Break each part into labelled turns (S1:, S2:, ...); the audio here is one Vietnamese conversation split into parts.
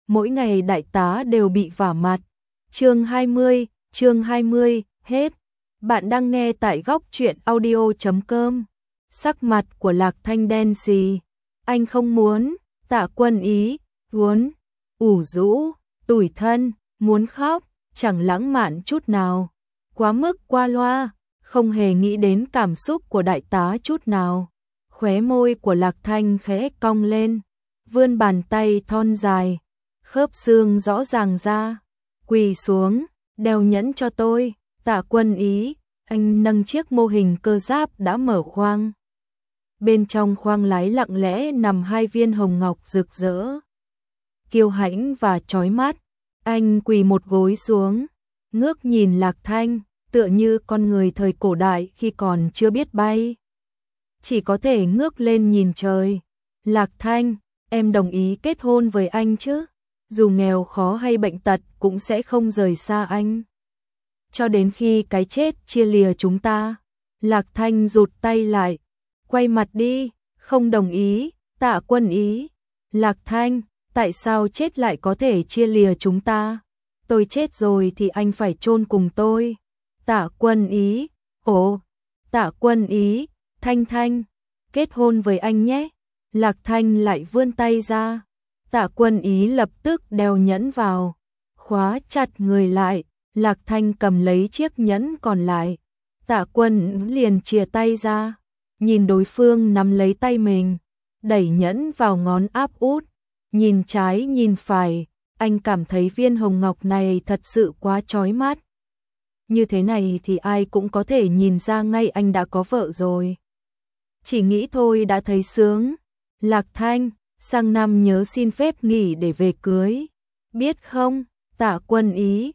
S1: mỗi ngày đại tá đều bị vả mặt. Chương 20, hết. Bạn đang nghe tại góc truyện audio.com. Sắc mặt của Lạc Thanh đen xì. Anh không muốn, Tạ Quân Ý, muốn, ủ rũ, tủi thân, muốn khóc, chẳng lãng mạn chút nào. Quá mức qua loa, không hề nghĩ đến cảm xúc của đại tá chút nào. Khóe môi của Lạc Thanh khẽ cong lên, vươn bàn tay thon dài, khớp xương rõ ràng ra, quỳ xuống, đeo nhẫn cho tôi. Tạ Quân Ý, anh nâng chiếc mô hình cơ giáp đã mở khoang. Bên trong khoang lái lặng lẽ nằm 2 viên hồng ngọc rực rỡ, kiêu hãnh và chói mắt. Anh quỳ một gối xuống, ngước nhìn Lạc Thanh, tựa như con người thời cổ đại khi còn chưa biết bay, chỉ có thể ngước lên nhìn trời. Lạc Thanh, em đồng ý kết hôn với anh chứ? Dù nghèo khó hay bệnh tật cũng sẽ không rời xa anh, cho đến khi cái chết chia lìa chúng ta. Lạc Thanh rụt tay lại, quay mặt đi. Không đồng ý. Tạ Quân Ý. Lạc Thanh, tại sao chết lại có thể chia lìa chúng ta? Tôi chết rồi thì anh phải chôn cùng tôi. Tạ Quân Ý. Ồ, Tạ Quân Ý, Thanh Thanh, kết hôn với anh nhé. Lạc Thanh lại vươn tay ra. Tạ Quân Ý lập tức đeo nhẫn vào, khóa chặt người lại. Lạc Thanh cầm lấy chiếc nhẫn còn lại. Tạ Quân liền chìa tay ra, nhìn đối phương nắm lấy tay mình, đẩy nhẫn vào ngón áp út, nhìn trái nhìn phải. Anh cảm thấy viên hồng ngọc này thật sự quá chói mắt. Như thế này thì ai cũng có thể nhìn ra ngay anh đã có vợ rồi. Chỉ nghĩ thôi đã thấy sướng. Lạc Thanh, sang năm nhớ xin phép nghỉ để về cưới, biết không? Tạ Quân Ý.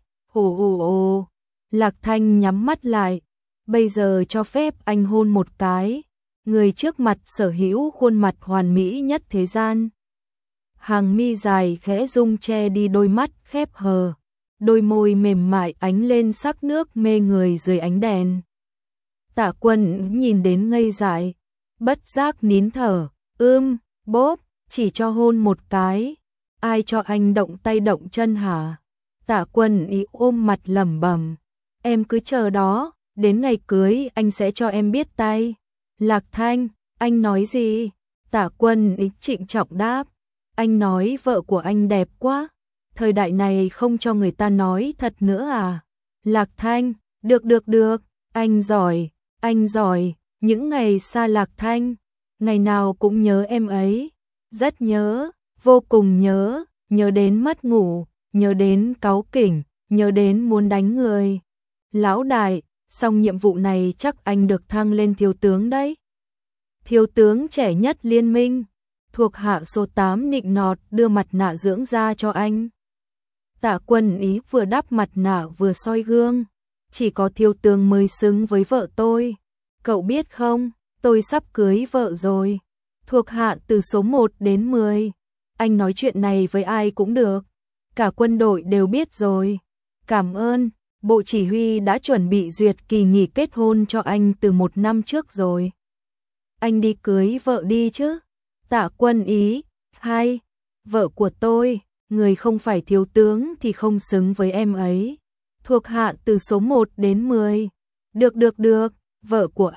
S1: Ồ. Lạc Thanh nhắm mắt lại. Bây giờ cho phép anh hôn một cái. Người trước mặt sở hữu khuôn mặt hoàn mỹ nhất thế gian. Hàng mi dài khẽ rung che đi đôi mắt khép hờ, đôi môi mềm mại ánh lên sắc nước mê người dưới ánh đèn. Tạ Quân nhìn đến ngây dại, bất giác nín thở. Bốp, chỉ cho hôn một cái. Ai cho anh động tay động chân hả? Tạ Quân Ý ôm mặt lẩm bẩm. Em cứ chờ đó, đến ngày cưới anh sẽ cho em biết tay. Lạc Thanh, anh nói gì? Tạ Quân Ý trịnh trọng đáp. Anh nói vợ của anh đẹp quá. Thời đại này không cho người ta nói thật nữa à? Lạc Thanh, được, anh giỏi. Những ngày xa Lạc Thanh, ngày nào cũng nhớ em ấy. Rất nhớ, vô cùng nhớ đến mất ngủ, nhớ đến cáu kỉnh, nhớ đến muốn đánh người. Lão đại, xong nhiệm vụ này chắc anh được thăng lên thiếu tướng đấy. Thiếu tướng trẻ nhất liên minh. Thuộc hạ số 8 nịnh nọt đưa mặt nạ dưỡng da cho anh. Tạ Quân Ý vừa đắp mặt nạ vừa soi gương. Chỉ có thiếu tướng mới xứng với vợ tôi. Cậu biết không, tôi sắp cưới vợ rồi. Thuộc hạ từ số 1 đến 10. Anh nói chuyện này với ai cũng được. Cả quân đội đều biết rồi. Cảm ơn, Bộ Chỉ huy đã chuẩn bị duyệt kỳ nghỉ kết hôn cho anh từ 1 năm trước rồi. Anh đi cưới vợ đi chứ. Tạ Quân Ý. 2. Vợ của tôi, người không phải thiếu tướng thì không xứng với em ấy. Thuộc hạ từ số 1 đến 10. Được, vợ của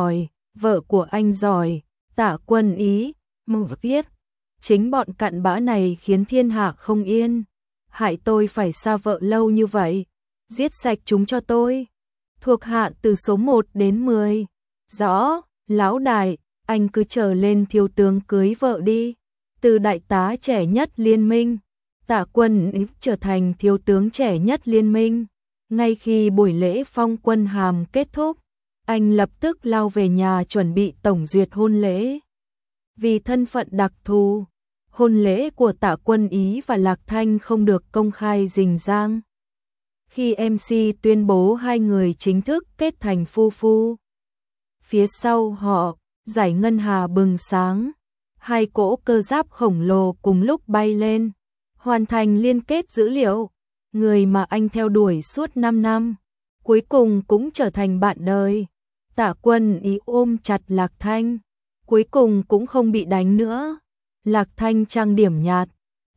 S1: anh giỏi. Tạ Quân Ý. Viết. Chính bọn cặn bã này khiến thiên hạ không yên. Hại tôi phải xa vợ lâu như vậy. Giết sạch chúng cho tôi. Thuộc hạ từ số 1 đến 10. Rõ, lão đại, anh cứ chờ lên thiếu tướng cưới vợ đi. Từ đại tá trẻ nhất liên minh, Tạ Quân Ý trở thành thiếu tướng trẻ nhất liên minh. Ngay khi buổi lễ phong quân hàm kết thúc, anh lập tức lao về nhà chuẩn bị tổng duyệt hôn lễ. Vì thân phận đặc thù, hôn lễ của Tạ Quân Ý và Lạc Thanh không được công khai rình rang. Khi MC tuyên bố hai người chính thức kết thành phu phu, phía sau họ, dải ngân hà bừng sáng, 2 cỗ cơ giáp khổng lồ cùng lúc bay lên, hoàn thành liên kết dữ liệu. Người mà anh theo đuổi suốt 5 năm, cuối cùng cũng trở thành bạn đời. Tạ Quân Ý ôm chặt Lạc Thanh, cuối cùng cũng không bị đánh nữa. Lạc Thanh trang điểm nhạt,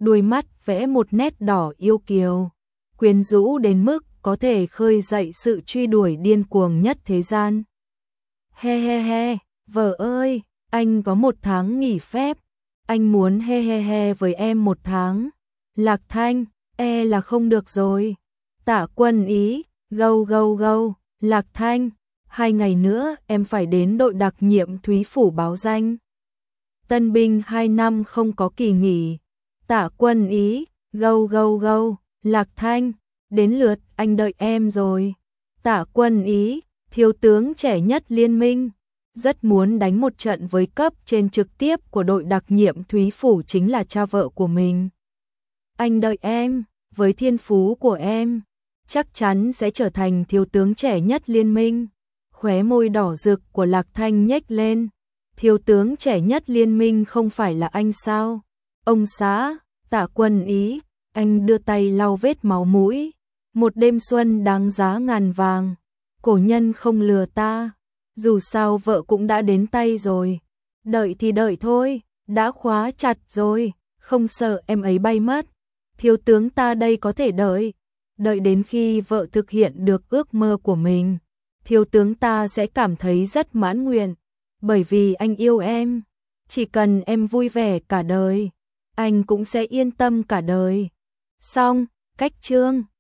S1: đuôi mắt vẽ một nét đỏ yêu kiều, quyến rũ đến mức có thể khơi dậy sự truy đuổi điên cuồng nhất thế gian. He he he, vợ ơi, anh có 1 tháng nghỉ phép, anh muốn he he he với em 1 tháng. Lạc Thanh, là không được rồi. Tạ Quân Ý, gâu gâu gâu, Lạc Thanh, 2 ngày nữa em phải đến đội đặc nhiệm Thúy Phủ báo danh. Tân binh 2 năm không có kỳ nghỉ. Tạ Quân Ý, gâu gâu gâu, Lạc Thanh, đến lượt anh đợi em rồi. Tạ Quân Ý, thiếu tướng trẻ nhất liên minh, rất muốn đánh một trận với cấp trên trực tiếp của đội đặc nhiệm Thúy Phủ chính là cha vợ của mình. Anh đợi em, với thiên phú của em, chắc chắn sẽ trở thành thiếu tướng trẻ nhất liên minh. Khóe môi đỏ rực của Lạc Thanh nhếch lên. Thiếu tướng trẻ nhất liên minh không phải là anh sao? Ông xã, Tạ Quân Ý, anh đưa tay lau vết máu mũi. Một đêm xuân đáng giá ngàn vàng. Cổ nhân không lừa ta. Dù sao vợ cũng đã đến tay rồi. Đợi thì đợi thôi, đã khóa chặt rồi, không sợ em ấy bay mất. Thiếu tướng ta đây có thể đợi. Đợi đến khi vợ thực hiện được ước mơ của mình, thiếu tướng ta sẽ cảm thấy rất mãn nguyện. Bởi vì anh yêu em. Chỉ cần em vui vẻ cả đời, anh cũng sẽ yên tâm cả đời. Xong, cách chương.